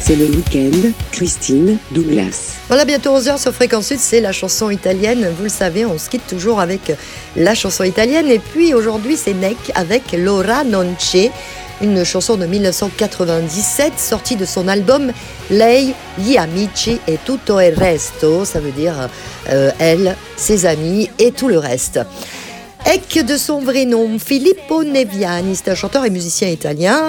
C'est le week-end, Christine Douglas. Voilà, bientôt 11h sur Fréquence Sud, c'est la chanson italienne. Vous le savez, on se quitte toujours avec la chanson italienne. Et puis aujourd'hui, c'est Nek avec L'ora non c'è, une chanson de 1997 sortie de son album Lei, gli amici e tutto il resto. Ça veut dire elle, ses amis et tout le reste. Ec de son vrai nom, Filippo Neviani, c'est un chanteur et musicien italien.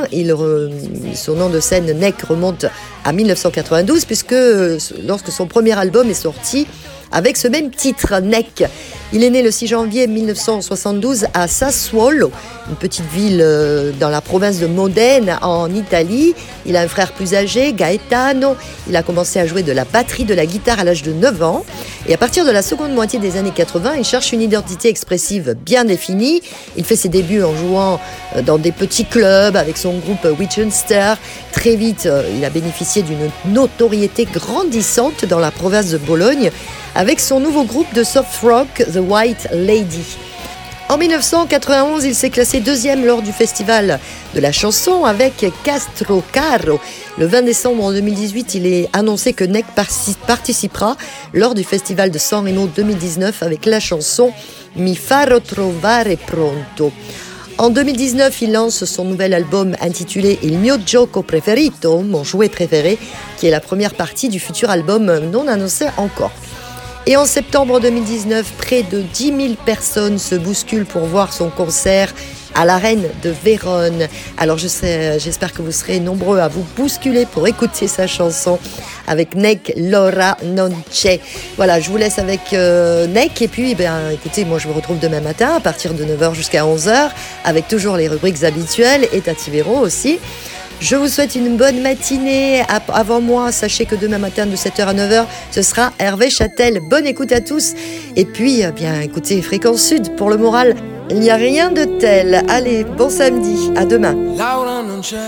Son nom de scène Nek remonte à 1992 puisque lorsque son premier album est sorti avec ce même titre, Nek. Il est né le 6 janvier 1972 à Sassuolo, une petite ville dans la province de Modène en Italie. Il a un frère plus âgé, Gaetano. Il a commencé à jouer de la batterie, de la guitare à l'âge de 9 ans. Et à partir de la seconde moitié des années 80, il cherche une identité expressive bien définie. Il fait ses débuts en jouant dans des petits clubs avec son groupe Winchester. Très vite, il a bénéficié d'une notoriété grandissante dans la province de Bologne avec son nouveau groupe de soft rock, The White Lady. En 1991, il s'est classé deuxième lors du festival de la chanson avec Castrocaro. Le 20 décembre 2018, il est annoncé que Nek participera lors du festival de San Remo 2019 avec la chanson Mi farò trovare pronto. En 2019, il lance son nouvel album intitulé Il mio gioco preferito, mon jouet préféré, qui est la première partie du futur album non annoncé encore. Et en septembre 2019, près de 10 000 personnes se bousculent pour voir son concert à l'Arène de Vérone. Alors j'espère que vous serez nombreux à vous bousculer pour écouter sa chanson avec Nek, L'ora non c'è. Voilà, je vous laisse avec Nek et puis écoutez, moi je vous retrouve demain matin à partir de 9h jusqu'à 11h avec toujours les rubriques habituelles et Tati Véro aussi. Je vous souhaite une bonne matinée. Avant moi, sachez que demain matin de 7h à 9h, ce sera Hervé Châtel. Bonne écoute à tous. Et puis, écoutez, Fréquence Sud pour le moral. Il n'y a rien de tel. Allez, bon samedi. À demain. Laura non c'è,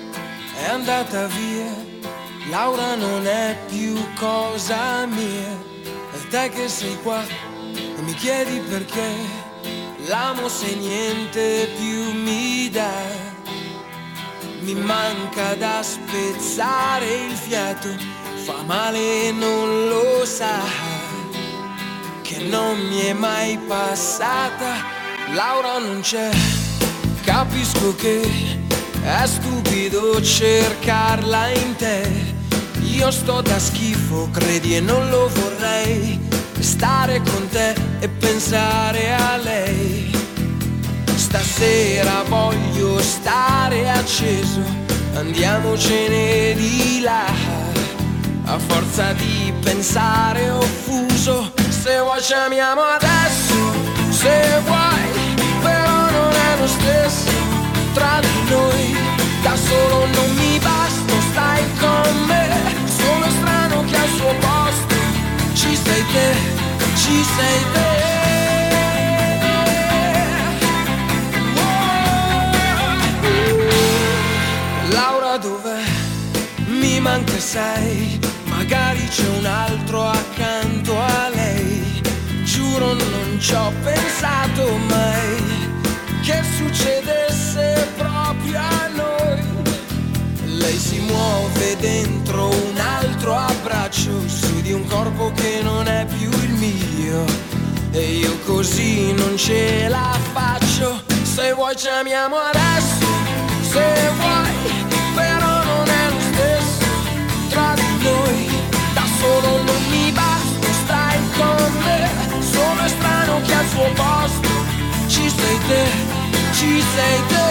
è andata via. Laura non è più cosa mia. E te che sei qua e mi chiedi perché. L'amo se niente più mi dà. Mi manca da spezzare il fiato, fa male e non lo sa, che non mi è mai passata. Laura non c'è, capisco che è stupido cercarla in te. Io sto da schifo, credi e non lo vorrei, stare con te e pensare a lei. Stasera voglio stare acceso, andiamocene di là. A forza di pensare offuso, se vuoi ci amiamo adesso, se vuoi, però non è lo stesso tra di noi. Da solo non mi basta, stai con me, sono strano che al suo posto ci sei te, ci sei te. Laura dov'è? Mi manca sei, magari c'è un altro accanto a lei. Giuro non ci ho pensato mai che succedesse proprio a noi. Lei si muove dentro un altro abbraccio, su di un corpo che non è più il mio. E io così non ce la faccio. Se vuoi ci amiamo adesso, se vuoi, però non è lo stesso tra di noi. Da solo non mi basta, stai con me, sono strano che al suo posto ci sei te, ci sei te.